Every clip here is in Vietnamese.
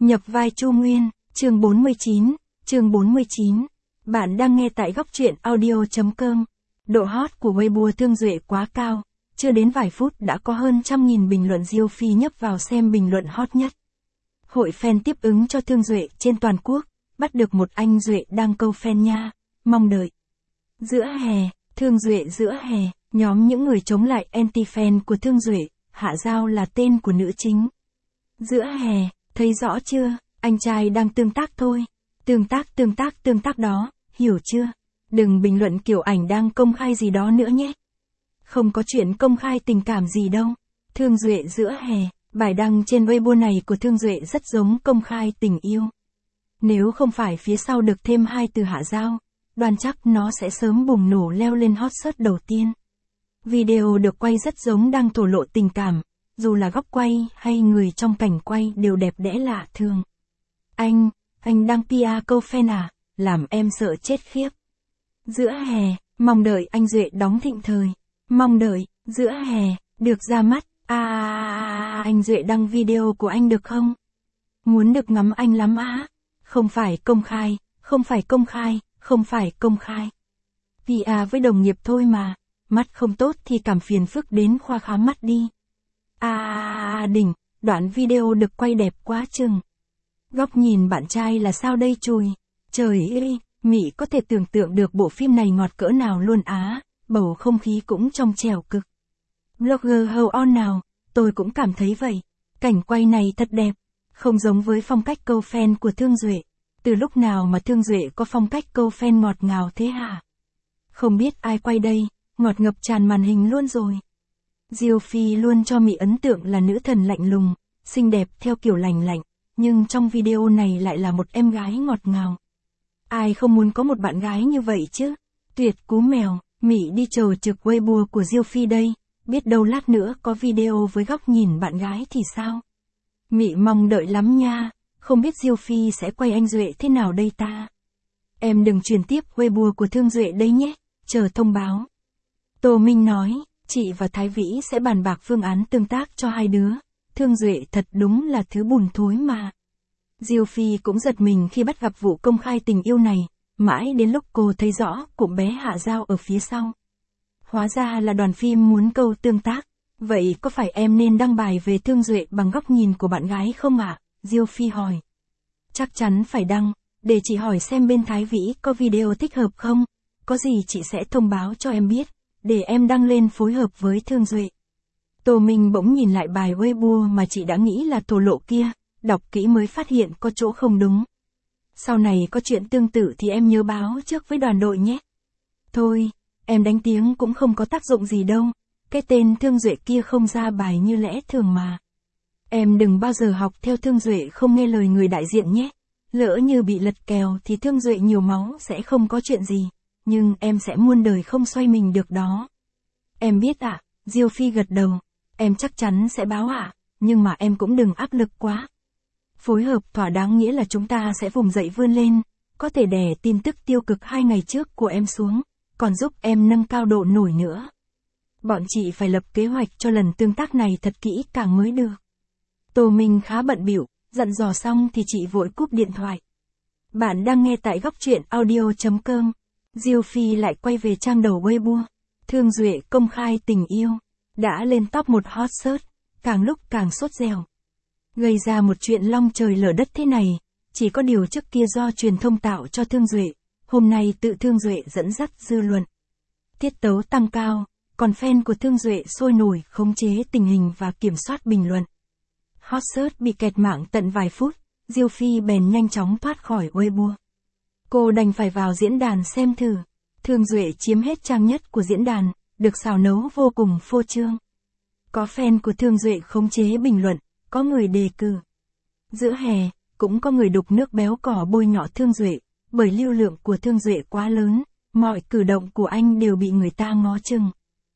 Nhập vai Chu Nguyên, chương 49. Bạn đang nghe tại góc truyện audio.com. Độ hot của Weibo Thương Duệ quá cao, chưa đến vài phút đã có hơn 100.000 bình luận Diêu Phi nhấp vào xem bình luận hot nhất. Hội fan tiếp ứng cho Thương Duệ trên toàn quốc, bắt được một anh Duệ đang câu fan nha, mong đợi. Giữa hè, Thương Duệ giữa hè, nhóm những người chống lại anti-fan của Thương Duệ, Hạ Giao là tên của nữ chính. Giữa hè, thấy rõ chưa, anh trai đang tương tác thôi. Tương tác đó, hiểu chưa? Đừng bình luận kiểu ảnh đang công khai gì đó nữa nhé. Không có chuyện công khai tình cảm gì đâu. Thương Duệ giữa hè, bài đăng trên Weibo này của Thương Duệ rất giống công khai tình yêu. Nếu không phải phía sau được thêm hai từ Hạ Giao, đoán chắc nó sẽ sớm bùng nổ leo lên hot search đầu tiên. Video được quay rất giống đang thổ lộ tình cảm, dù là góc quay hay người trong cảnh quay đều đẹp đẽ lạ thường. Anh đang PR câu fan à, làm em sợ chết khiếp. Giữa hè, mong đợi anh Duệ đóng Thịnh Thời. Mong đợi, giữa hè, được ra mắt, anh Duệ đăng video của anh được không? Muốn được ngắm anh lắm á. Không phải công khai. PR với đồng nghiệp thôi mà, mắt không tốt thì cảm phiền phức đến khoa khám mắt đi. Đỉnh, đoạn video được quay đẹp quá chừng. Góc nhìn bạn trai là sao đây chùi? Trời ơi, Mỹ có thể tưởng tượng được bộ phim này ngọt cỡ nào luôn á, bầu không khí cũng trong trẻo cực. Blogger How On nào, tôi cũng cảm thấy vậy. Cảnh quay này thật đẹp, không giống với phong cách câu fan của Thương Duệ. Từ lúc nào mà Thương Duệ có phong cách câu fan ngọt ngào thế hả? Không biết ai quay đây, ngọt ngập tràn màn hình luôn rồi. Diêu Phi luôn cho Mỹ ấn tượng là nữ thần lạnh lùng, xinh đẹp theo kiểu lành lạnh, nhưng trong video này lại là một em gái ngọt ngào. Ai không muốn có một bạn gái như vậy chứ? Tuyệt cú mèo, Mỹ đi trầu trực Weibo của Diêu Phi đây, biết đâu lát nữa có video với góc nhìn bạn gái thì sao? Mỹ mong đợi lắm nha, không biết Diêu Phi sẽ quay anh Duệ thế nào đây ta? Em đừng truyền tiếp Weibo của Thương Duệ đấy nhé, chờ thông báo. Tô Minh nói, chị và Thái Vĩ sẽ bàn bạc phương án tương tác cho hai đứa. Thương Duệ thật đúng là thứ bùn thối mà. Diêu Phi cũng giật mình khi bắt gặp vụ công khai tình yêu này, mãi đến lúc cô thấy rõ cụm bé Hạ Giao ở phía sau. Hóa ra là đoàn phim muốn câu tương tác. Vậy có phải em nên đăng bài về Thương Duệ bằng góc nhìn của bạn gái không ạ? Diêu Phi hỏi. Chắc chắn phải đăng, để chị hỏi xem bên Thái Vĩ có video thích hợp không? Có gì chị sẽ thông báo cho em biết, để em đăng lên phối hợp với Thương Duệ. Tô Minh bỗng nhìn lại bài Weibo mà chị đã nghĩ là thổ lộ kia, đọc kỹ mới phát hiện có chỗ không đúng. Sau này có chuyện tương tự thì em nhớ báo trước với đoàn đội nhé. Thôi, em đánh tiếng cũng không có tác dụng gì đâu, cái tên Thương Duệ kia không ra bài như lẽ thường mà. Em đừng bao giờ học theo Thương Duệ không nghe lời người đại diện nhé. Lỡ như bị lật kèo thì Thương Duệ nhiều máu sẽ không có chuyện gì, nhưng em sẽ muôn đời không xoay mình được đó. Em biết ạ, Diêu Phi gật đầu. Em chắc chắn sẽ báo ạ, nhưng mà em cũng đừng áp lực quá. Phối hợp thỏa đáng nghĩa là chúng ta sẽ vùng dậy vươn lên, có thể đè tin tức tiêu cực 2 ngày trước của em xuống, còn giúp em nâng cao độ nổi nữa. Bọn chị phải lập kế hoạch cho lần tương tác này thật kỹ càng mới được. Tô Minh khá bận bịu, dặn dò xong thì chị vội cúp điện thoại. Bạn đang nghe tại góc truyện audio.com. Diêu Phi lại quay về trang đầu Weibo. Thương Duệ công khai tình yêu. Đã lên top 1 hot search, càng lúc càng sốt dẻo. Gây ra một chuyện long trời lở đất thế này, chỉ có điều trước kia do truyền thông tạo cho Thương Duệ, hôm nay tự Thương Duệ dẫn dắt dư luận. Tiết tấu tăng cao, còn fan của Thương Duệ sôi nổi khống chế tình hình và kiểm soát bình luận. Hot search bị kẹt mạng tận vài phút, Diêu Phi bèn nhanh chóng thoát khỏi Weibo. Cô đành phải vào diễn đàn xem thử. Thương Duệ chiếm hết trang nhất của diễn đàn, được xào nấu vô cùng phô trương. Có fan của Thương Duệ khống chế bình luận, có người đề cử. Giữa hè, cũng có người đục nước béo cỏ bôi nhọ Thương Duệ, bởi lưu lượng của Thương Duệ quá lớn, mọi cử động của anh đều bị người ta ngó chừng.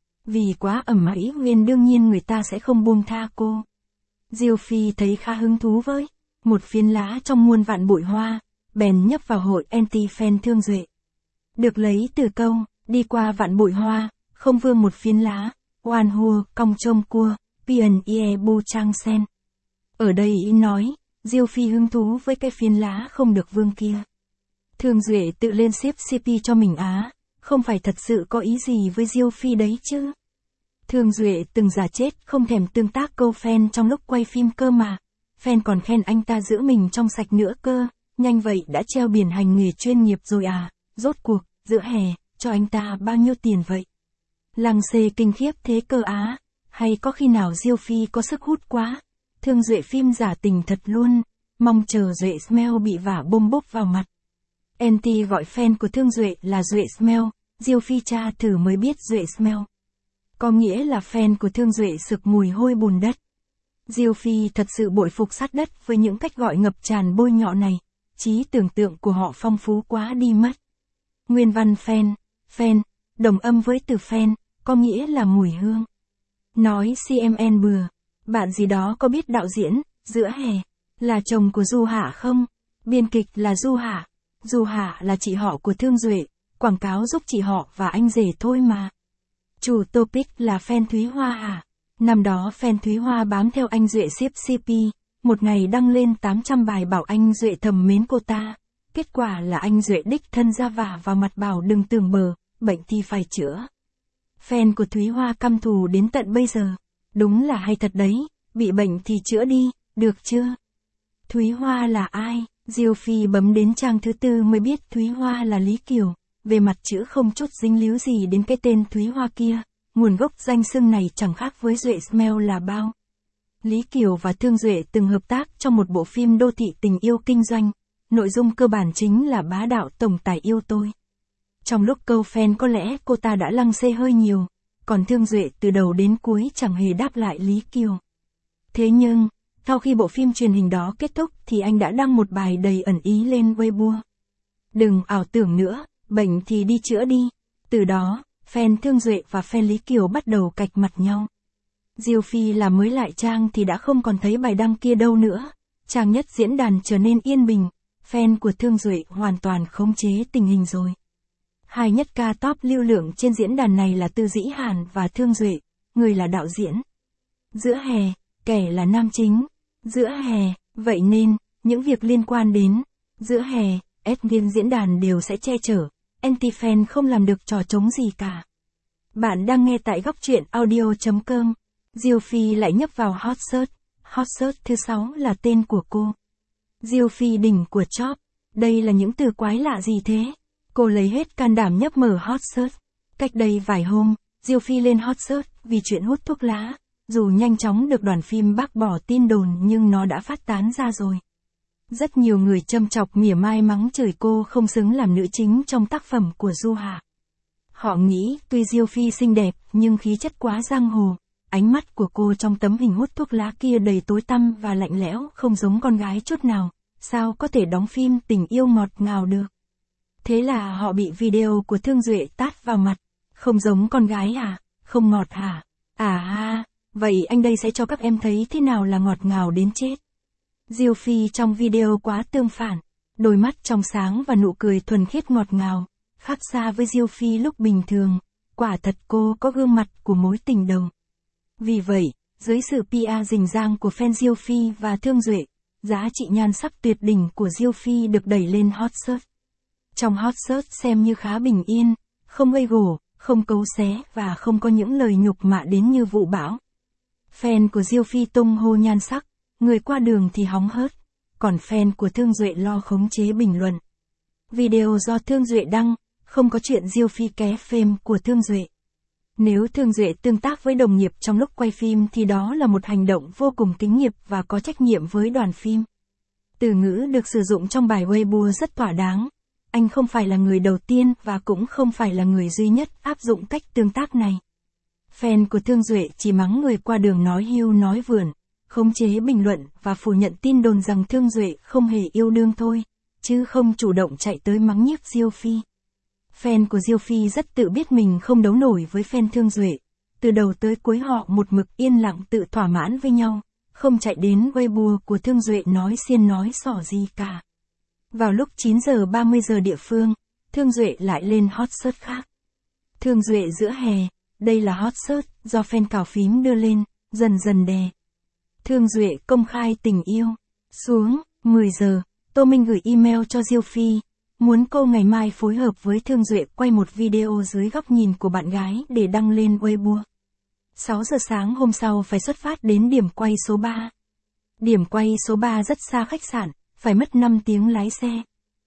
Vì quá ầm ĩ nên đương nhiên người ta sẽ không buông tha cô. Diêu Phi thấy khá hứng thú với một phiến lá trong muôn vạn bụi hoa, bèn nhấp vào hội anti-fan Thương Duệ. Được lấy từ câu, đi qua vạn bụi hoa, không vương một phiến lá, oan hua, cong trông cua, pian ie bu trang sen. Ở đây ý nói, Diêu Phi hứng thú với cái phiến lá không được vương kia. Thương Duệ tự lên xếp CP cho mình á, không phải thật sự có ý gì với Diêu Phi đấy chứ. Thương Duệ từng giả chết không thèm tương tác câu fan trong lúc quay phim cơ mà. Fan còn khen anh ta giữ mình trong sạch nữa cơ, nhanh vậy đã treo biển hành nghề chuyên nghiệp rồi à, rốt cuộc, giữa hè, cho anh ta bao nhiêu tiền vậy? Lăng xê kinh khiếp thế cơ á, hay có khi nào Diêu Phi có sức hút quá? Thương Duệ phim giả tình thật luôn, mong chờ Duệ Smell bị vả bôm bốp vào mặt. NT gọi fan của Thương Duệ là Duệ Smell, Diêu Phi tra thử mới biết Duệ Smell. Có nghĩa là fan của Thương Duệ sực mùi hôi bùn đất. Diêu Phi thật sự bội phục sát đất với những cách gọi ngập tràn bôi nhọ này, trí tưởng tượng của họ phong phú quá đi mất. Nguyên văn fan, đồng âm với từ fan, có nghĩa là mùi hương. Nói CMN bừa, bạn gì đó có biết đạo diễn, giữa hè, là chồng của Du Hạ không? Biên kịch là Du Hạ. Du Hạ là chị họ của Thương Duệ, quảng cáo giúp chị họ và anh rể thôi mà. Chủ topic là fan Thúy Hoa hả? Năm đó fan Thúy Hoa bám theo anh Duệ ship CP, một ngày đăng lên 800 bài bảo anh Duệ thầm mến cô ta. Kết quả là anh Duệ đích thân ra vả vào mặt bảo đừng tưởng bờ, bệnh thì phải chữa. Fan của Thúy Hoa căm thù đến tận bây giờ. Đúng là hay thật đấy, bị bệnh thì chữa đi, được chưa? Thúy Hoa là ai? Diêu Phi bấm đến trang thứ 4 mới biết Thúy Hoa là Lý Kiều, về mặt chữ không chút dính líu gì đến cái tên Thúy Hoa kia, nguồn gốc danh xưng này chẳng khác với Duệ Smell là bao. Lý Kiều và Thương Duệ từng hợp tác trong một bộ phim đô thị tình yêu kinh doanh, nội dung cơ bản chính là bá đạo tổng tài yêu tôi. Trong lúc câu fan có lẽ cô ta đã lăng xê hơi nhiều, còn Thương Duệ từ đầu đến cuối chẳng hề đáp lại Lý Kiều. Thế nhưng, sau khi bộ phim truyền hình đó kết thúc thì anh đã đăng một bài đầy ẩn ý lên Weibo. Đừng ảo tưởng nữa, bệnh thì đi chữa đi. Từ đó, fan Thương Duệ và fan Lý Kiều bắt đầu cạch mặt nhau. Diêu Phi làm mới lại trang thì đã không còn thấy bài đăng kia đâu nữa. Trang nhất diễn đàn trở nên yên bình, fan của Thương Duệ hoàn toàn khống chế tình hình rồi. Hai nhất ca top lưu lượng trên diễn đàn này là Tư Dĩ Hàn và Thương Duệ, người là đạo diễn. Giữa hè, kẻ là nam chính. Giữa hè, vậy nên, những việc liên quan đến giữa hè, admin diễn đàn đều sẽ che chở, anti-fan không làm được trò trống gì cả. Bạn đang nghe tại góc truyện audio.com. Diêu Phi lại nhấp vào hot search. Hot search thứ 6 là tên của cô. Diêu Phi đỉnh của chóp. Đây là những từ quái lạ gì thế? Cô lấy hết can đảm nhấp mở hot search. Cách đây vài hôm, Diêu Phi lên hot search vì chuyện hút thuốc lá. Dù nhanh chóng được đoàn phim bác bỏ tin đồn nhưng nó đã phát tán ra rồi. Rất nhiều người châm chọc mỉa mai mắng chửi cô không xứng làm nữ chính trong tác phẩm của Du Hạ. Họ nghĩ tuy Diêu Phi xinh đẹp nhưng khí chất quá giang hồ, ánh mắt của cô trong tấm hình hút thuốc lá kia đầy tối tăm và lạnh lẽo không giống con gái chút nào, sao có thể đóng phim tình yêu ngọt ngào được. Thế là họ bị video của Thương Duệ tát vào mặt, không giống con gái hả, không ngọt hả, à ha. Vậy anh đây sẽ cho các em thấy thế nào là ngọt ngào đến chết. Diêu Phi trong video quá tương phản, đôi mắt trong sáng và nụ cười thuần khiết ngọt ngào, khác xa với Diêu Phi lúc bình thường, quả thật cô có gương mặt của mối tình đầu. Vì vậy, dưới sự PR rình rang của fan Diêu Phi và Thương Duệ, giá trị nhan sắc tuyệt đỉnh của Diêu Phi được đẩy lên hot search. Trong hot search xem như khá bình yên, không gây gổ, không cấu xé và không có những lời nhục mạ đến như vụ bão. Fan của Diêu Phi tung hô nhan sắc, người qua đường thì hóng hớt, còn fan của Thương Duệ lo khống chế bình luận. Video do Thương Duệ đăng, không có chuyện Diêu Phi ké fame của Thương Duệ. Nếu Thương Duệ tương tác với đồng nghiệp trong lúc quay phim thì đó là một hành động vô cùng kính nghiệp và có trách nhiệm với đoàn phim. Từ ngữ được sử dụng trong bài Weibo rất thỏa đáng. Anh không phải là người đầu tiên và cũng không phải là người duy nhất áp dụng cách tương tác này. Fan của Thương Duệ chỉ mắng người qua đường nói hưu nói vượn, khống chế bình luận và phủ nhận tin đồn rằng Thương Duệ không hề yêu đương thôi, chứ không chủ động chạy tới mắng nhiếc Diêu Phi. Fan của Diêu Phi rất tự biết mình không đấu nổi với fan Thương Duệ, từ đầu tới cuối họ một mực yên lặng tự thỏa mãn với nhau, không chạy đến Weibo của Thương Duệ nói xiên nói xỏ gì cả. Vào lúc 9 giờ 30 giờ địa phương, Thương Duệ lại lên hot search khác. Thương Duệ giữa hè, đây là hot search do fan cào phím đưa lên, dần dần đè. Thương Duệ công khai tình yêu. Xuống, 10 giờ, Tô Minh gửi email cho Diêu Phi, muốn cô ngày mai phối hợp với Thương Duệ quay một video dưới góc nhìn của bạn gái để đăng lên Weibo. 6 giờ sáng hôm sau phải xuất phát đến điểm quay số 3. Điểm quay số 3 rất xa khách sạn, phải mất 5 tiếng lái xe.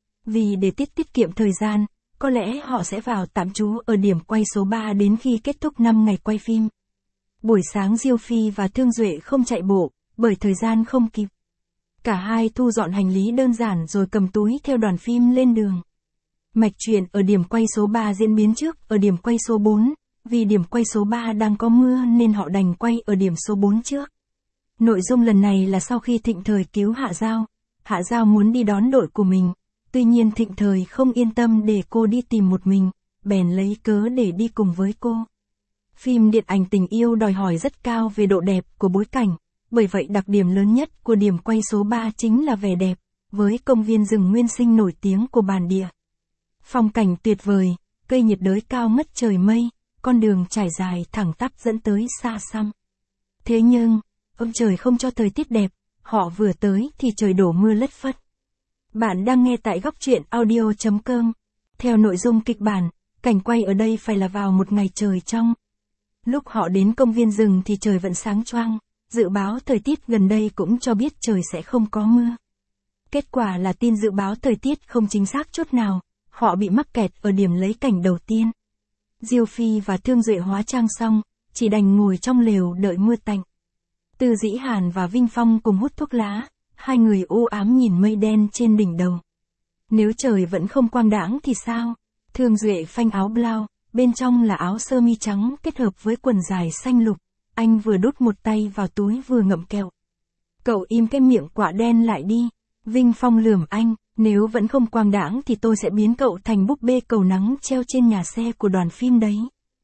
Vì để tiết kiệm thời gian, có lẽ họ sẽ vào tạm trú ở điểm quay số 3 đến khi kết thúc 5 ngày quay phim. Buổi sáng Diêu Phi và Thương Duệ không chạy bộ, bởi thời gian không kịp. Cả hai thu dọn hành lý đơn giản rồi cầm túi theo đoàn phim lên đường. Mạch truyện ở điểm quay số 3 diễn biến trước ở điểm quay số 4, vì điểm quay số 3 đang có mưa nên họ đành quay ở điểm số 4 trước. Nội dung lần này là sau khi Thịnh Thời cứu Hạ Giao muốn đi đón đội của mình, tuy nhiên Thịnh Thời không yên tâm để cô đi tìm một mình, bèn lấy cớ để đi cùng với cô. Phim điện ảnh tình yêu đòi hỏi rất cao về độ đẹp của bối cảnh, bởi vậy đặc điểm lớn nhất của điểm quay số 3 chính là vẻ đẹp, với công viên rừng nguyên sinh nổi tiếng của bản địa. Phong cảnh tuyệt vời, cây nhiệt đới cao ngất trời mây, con đường trải dài thẳng tắp dẫn tới xa xăm. Thế nhưng, ông trời không cho thời tiết đẹp, họ vừa tới thì trời đổ mưa lất phất. Bạn đang nghe tại góc truyện audio.com. Theo nội dung kịch bản, cảnh quay ở đây phải là vào một ngày trời trong. Lúc họ đến công viên rừng thì trời vẫn sáng choang, dự báo thời tiết gần đây cũng cho biết trời sẽ không có mưa. Kết quả là tin dự báo thời tiết không chính xác chút nào, họ bị mắc kẹt ở điểm lấy cảnh đầu tiên. Diêu Phi và Thương Duệ hóa trang xong, chỉ đành ngồi trong lều đợi mưa tạnh. Từ Dĩ Hàn và Vinh Phong cùng hút thuốc lá, hai người u ám nhìn mây đen trên đỉnh đầu. Nếu trời vẫn không quang đãng thì sao? Thương Duệ phanh áo blau, bên trong là áo sơ mi trắng kết hợp với quần dài xanh lục. Anh vừa đút một tay vào túi vừa ngậm kẹo. Cậu im cái miệng quả đen lại đi. Vinh Phong lườm anh, nếu vẫn không quang đãng thì tôi sẽ biến cậu thành búp bê cầu nắng treo trên nhà xe của đoàn phim đấy.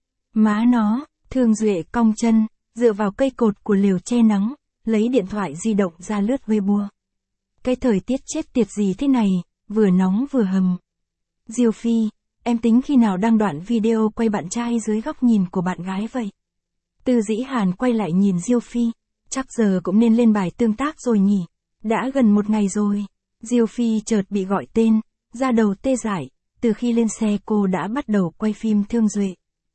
Má nó, Thương Duệ cong chân, dựa vào cây cột của lều che nắng, lấy điện thoại di động ra lướt Weibo. Cái thời tiết chết tiệt gì thế này, vừa nóng vừa hầm. Diêu Phi, em tính khi nào đăng đoạn video quay bạn trai dưới góc nhìn của bạn gái vậy? Từ Dĩ Hàn quay lại nhìn Diêu Phi, chắc giờ cũng nên lên bài tương tác rồi nhỉ, đã gần một ngày rồi. Diêu Phi chợt bị gọi tên, da đầu tê dại, từ khi lên xe cô đã bắt đầu quay phim Thương Duệ.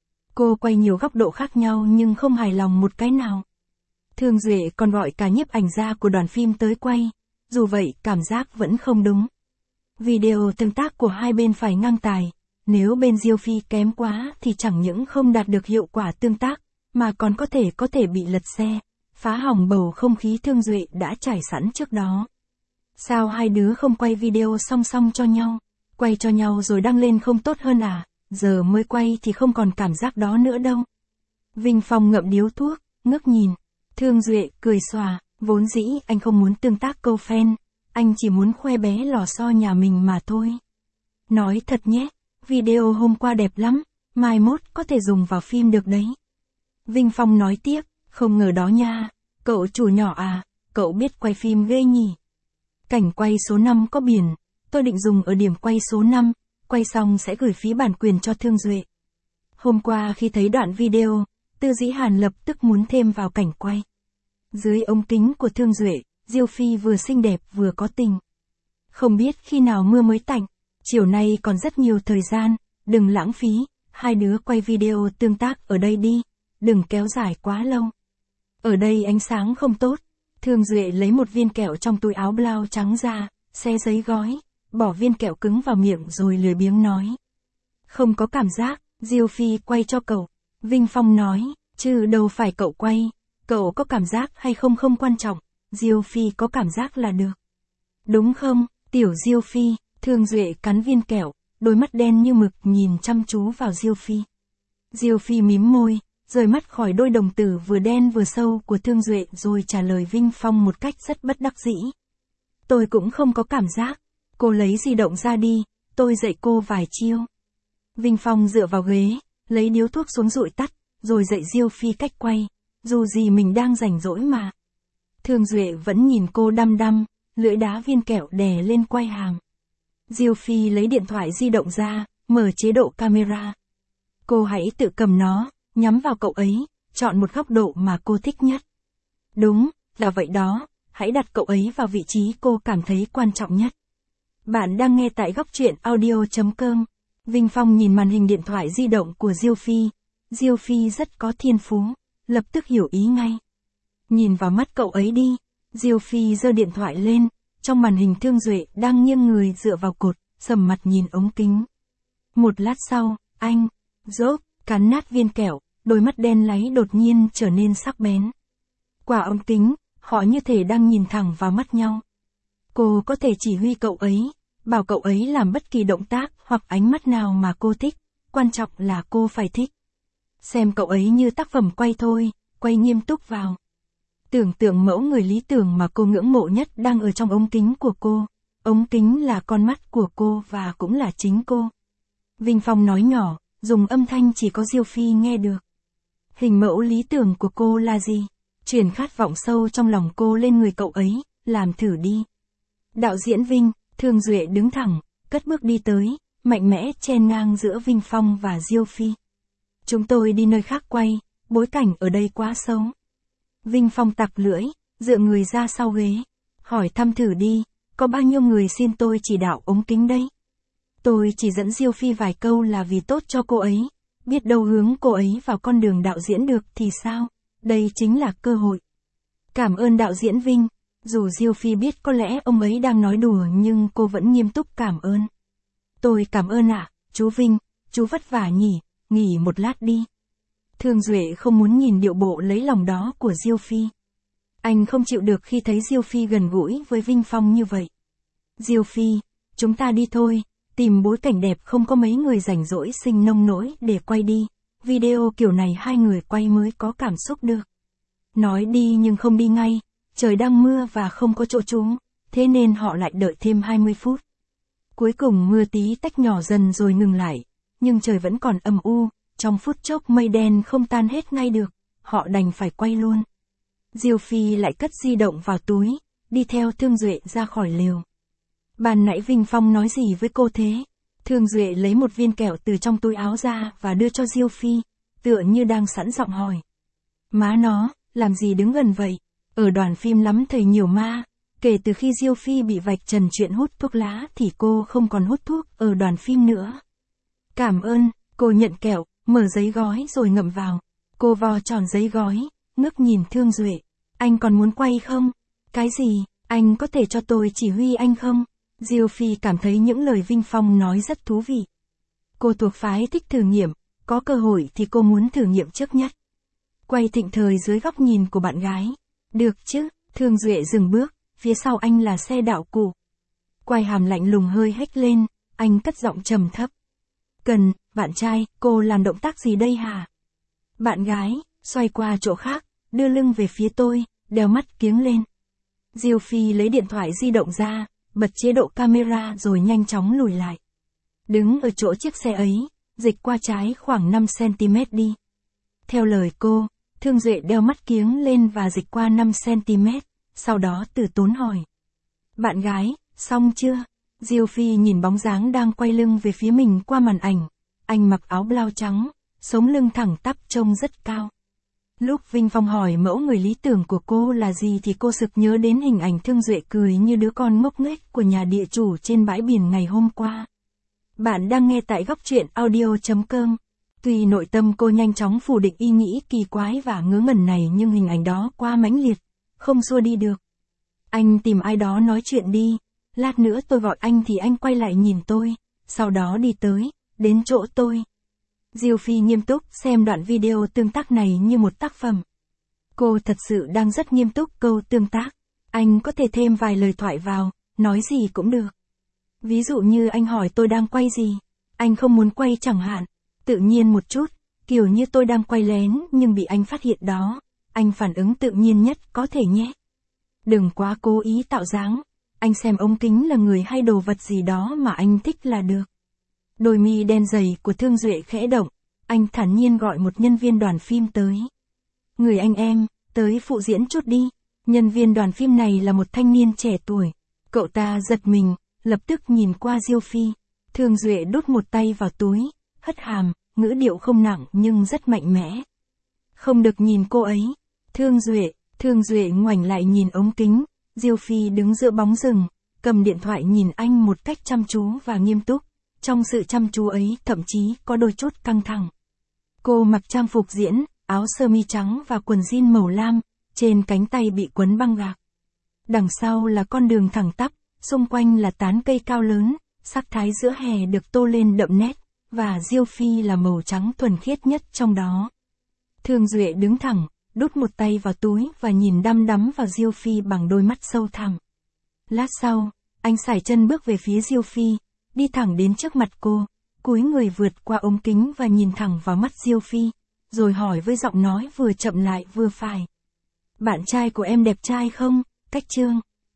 Cô quay nhiều góc độ khác nhau nhưng không hài lòng một cái nào. Thương Duệ còn gọi cả nhiếp ảnh gia của đoàn phim tới quay, dù vậy cảm giác vẫn không đúng. Video tương tác của hai bên phải ngang tài, nếu bên Diêu Phi kém quá thì chẳng những không đạt được hiệu quả tương tác, mà còn có thể bị lật xe, phá hỏng bầu không khí Thương Duệ đã trải sẵn trước đó. Sao hai đứa không quay video song song cho nhau? Quay cho nhau rồi đăng lên không tốt hơn à? Giờ mới quay thì không còn cảm giác đó nữa đâu. Vinh Phong ngậm điếu thuốc, ngước nhìn. Thương Duệ cười xòa, vốn dĩ anh không muốn tương tác câu fan, anh chỉ muốn khoe bé lò xo nhà mình mà thôi. Nói thật nhé, video hôm qua đẹp lắm, mai mốt có thể dùng vào phim được đấy. Vinh Phong nói tiếp, không ngờ đó nha, cậu chủ nhỏ à, cậu biết quay phim ghê nhỉ. Cảnh quay số 5 có biển, tôi định dùng ở điểm quay số 5, quay xong sẽ gửi phí bản quyền cho Thương Duệ. Hôm qua khi thấy đoạn video, Từ Dĩ Hàn lập tức muốn thêm vào cảnh quay. Dưới ống kính của Thương Duệ, Diêu Phi vừa xinh đẹp vừa có tình. Không biết khi nào mưa mới tạnh, chiều nay còn rất nhiều thời gian, đừng lãng phí, hai đứa quay video tương tác ở đây đi, đừng kéo dài quá lâu. Ở đây ánh sáng không tốt. Thương Duệ lấy một viên kẹo trong túi áo blau trắng ra, xé giấy gói, bỏ viên kẹo cứng vào miệng rồi lười biếng nói. Không có cảm giác, Diêu Phi quay cho cậu. Vinh Phong nói, chứ đâu phải cậu quay, cậu có cảm giác hay không không quan trọng, Diêu Phi có cảm giác là được. Đúng không, tiểu Diêu Phi? Thương Duệ cắn viên kẹo, đôi mắt đen như mực nhìn chăm chú vào Diêu Phi. Diêu Phi mím môi, rời mắt khỏi đôi đồng tử vừa đen vừa sâu của Thương Duệ rồi trả lời Vinh Phong một cách rất bất đắc dĩ. Tôi cũng không có cảm giác, cô lấy di động ra đi, tôi dạy cô vài chiêu. Vinh Phong dựa vào ghế, lấy điếu thuốc xuống dụi tắt, rồi dạy Diêu Phi cách quay, dù gì mình đang rảnh rỗi mà. Thương Duệ vẫn nhìn cô đăm đăm, lưỡi đá viên kẹo đè lên quai hàm. Diêu Phi lấy điện thoại di động ra, mở chế độ camera. Cô hãy tự cầm nó, nhắm vào cậu ấy, chọn một góc độ mà cô thích nhất. Đúng, là vậy đó, hãy đặt cậu ấy vào vị trí cô cảm thấy quan trọng nhất. Bạn đang nghe tại góc truyện audio.com. Vinh Phong nhìn màn hình điện thoại di động của Diêu Phi. Diêu Phi rất có thiên phú, lập tức hiểu ý ngay. Nhìn vào mắt cậu ấy đi. Diêu Phi giơ điện thoại lên, trong màn hình Thương Duệ đang nghiêng người dựa vào cột, sầm mặt nhìn ống kính. Một lát sau, anh, rốp, cắn nát viên kẹo, đôi mắt đen láy đột nhiên trở nên sắc bén. Qua ống kính, họ như thể đang nhìn thẳng vào mắt nhau. Cô có thể chỉ huy cậu ấy, bảo cậu ấy làm bất kỳ động tác hoặc ánh mắt nào mà cô thích, quan trọng là cô phải thích. Xem cậu ấy như tác phẩm quay thôi, quay nghiêm túc vào. Tưởng tượng mẫu người lý tưởng mà cô ngưỡng mộ nhất đang ở trong ống kính của cô. Ống kính là con mắt của cô và cũng là chính cô. Vinh Phong nói nhỏ, dùng âm thanh chỉ có Diêu Phi nghe được. Hình mẫu lý tưởng của cô là gì? Truyền khát vọng sâu trong lòng cô lên người cậu ấy, làm thử đi. Đạo diễn Vinh, Thương Duệ đứng thẳng, cất bước đi tới, mạnh mẽ chen ngang giữa Vinh Phong và Diêu Phi. Chúng tôi đi nơi khác quay, bối cảnh ở đây quá xấu. Vinh Phong tặc lưỡi, dựa người ra sau ghế. Hỏi thăm thử đi, có bao nhiêu người xin tôi chỉ đạo ống kính đây? Tôi chỉ dẫn Diêu Phi vài câu là vì tốt cho cô ấy. Biết đâu hướng cô ấy vào con đường đạo diễn được thì sao? Đây chính là cơ hội. Cảm ơn đạo diễn Vinh. Dù Diêu Phi biết có lẽ ông ấy đang nói đùa nhưng cô vẫn nghiêm túc cảm ơn. Tôi cảm ơn ạ, chú Vinh, chú vất vả nhỉ, nghỉ một lát đi. Thương Duệ không muốn nhìn điệu bộ lấy lòng đó của Diêu Phi. Anh không chịu được khi thấy Diêu Phi gần gũi với Vinh Phong như vậy. Diêu Phi, chúng ta đi thôi, tìm bối cảnh đẹp không có mấy người rảnh rỗi sinh nông nỗi để quay đi. Video kiểu này hai người quay mới có cảm xúc được. Nói đi nhưng không đi ngay, trời đang mưa và không có chỗ trú, thế nên họ lại đợi thêm 20 phút. Cuối cùng mưa tí tách nhỏ dần rồi ngừng lại, nhưng trời vẫn còn âm u, trong phút chốc mây đen không tan hết ngay được, họ đành phải quay luôn. Diêu Phi lại cất di động vào túi, đi theo Thương Duệ ra khỏi lều. Ban nãy Vinh Phong nói gì với cô thế? Thương Duệ lấy một viên kẹo từ trong túi áo ra và đưa cho Diêu Phi, tựa như đang sẵn giọng hỏi. Má nó, làm gì đứng gần vậy? Ở đoàn phim lắm thầy nhiều ma, kể từ khi Diêu Phi bị vạch trần chuyện hút thuốc lá thì cô không còn hút thuốc ở đoàn phim nữa. Cảm ơn, cô nhận kẹo, mở giấy gói rồi ngậm vào. Cô vò tròn giấy gói, ngước nhìn Thương Duệ. Anh còn muốn quay không? Cái gì, anh có thể cho tôi chỉ huy anh không? Diêu Phi cảm thấy những lời Vinh Phong nói rất thú vị. Cô thuộc phái thích thử nghiệm, có cơ hội thì cô muốn thử nghiệm trước nhất. Quay thịnh thời dưới góc nhìn của bạn gái. Được chứ, Thương Duệ dừng bước, phía sau anh là xe đạo cụ. Quay hàm lạnh lùng hơi hếch lên, anh cất giọng trầm thấp. Bạn trai, cô làm động tác gì đây hả? Bạn gái, xoay qua chỗ khác, đưa lưng về phía tôi, đeo mắt kiếng lên. Diêu Phi lấy điện thoại di động ra, bật chế độ camera rồi nhanh chóng lùi lại. Đứng ở chỗ chiếc xe ấy, dịch qua trái khoảng 5 cm đi. Theo lời cô, Thương Duệ đeo mắt kiếng lên và dịch qua 5 cm, sau đó từ tốn hỏi. Bạn gái, xong chưa? Diêu Phi nhìn bóng dáng đang quay lưng về phía mình qua màn ảnh. Anh mặc áo blau trắng, sống lưng thẳng tắp trông rất cao. Lúc Vinh Phong hỏi mẫu người lý tưởng của cô là gì thì cô sực nhớ đến hình ảnh Thương Duệ cười như đứa con ngốc nghếch của nhà địa chủ trên bãi biển ngày hôm qua. Bạn đang nghe tại góc truyện audio.com. Tuy nội tâm cô nhanh chóng phủ định ý nghĩ kỳ quái và ngớ ngẩn này nhưng hình ảnh đó quá mãnh liệt, không xua đi được. Anh tìm ai đó nói chuyện đi, lát nữa tôi gọi anh thì anh quay lại nhìn tôi, sau đó đi tới, đến chỗ tôi. Diêu Phi nghiêm túc xem đoạn video tương tác này như một tác phẩm. Cô thật sự đang rất nghiêm túc câu tương tác. Anh có thể thêm vài lời thoại vào, nói gì cũng được. Ví dụ như anh hỏi tôi đang quay gì, anh không muốn quay chẳng hạn. Tự nhiên một chút, kiểu như tôi đang quay lén nhưng bị anh phát hiện đó. Anh phản ứng tự nhiên nhất có thể nhé. Đừng quá cố ý tạo dáng. Anh xem ống kính là người hay đồ vật gì đó mà anh thích là được. Đôi mi đen dày của Thương Duệ khẽ động. Anh thản nhiên gọi một nhân viên đoàn phim tới. Người anh em, tới phụ diễn chút đi. Nhân viên đoàn phim này là một thanh niên trẻ tuổi. Cậu ta giật mình, lập tức nhìn qua Diêu Phi. Thương Duệ đút một tay vào túi, hất hàm, ngữ điệu không nặng nhưng rất mạnh mẽ. Không được nhìn cô ấy. Thương Duệ ngoảnh lại nhìn ống kính, Diêu Phi đứng giữa bóng rừng, cầm điện thoại nhìn anh một cách chăm chú và nghiêm túc. Trong sự chăm chú ấy thậm chí có đôi chút căng thẳng. Cô mặc trang phục diễn, áo sơ mi trắng và quần jean màu lam, trên cánh tay bị quấn băng gạc. Đằng sau là con đường thẳng tắp, xung quanh là tán cây cao lớn, sắc thái giữa hè được tô lên đậm nét, và Diêu Phi là màu trắng thuần khiết nhất trong đó. Thương Duệ đứng thẳng, đút một tay vào túi và nhìn đăm đắm vào Diêu Phi bằng đôi mắt sâu thẳm. Lát sau, anh sải chân bước về phía Diêu Phi, đi thẳng đến trước mặt cô, cúi người vượt qua ống kính và nhìn thẳng vào mắt Diêu Phi, rồi hỏi với giọng nói vừa chậm lại vừa phải. Bạn trai của em đẹp trai không, Cách Trương?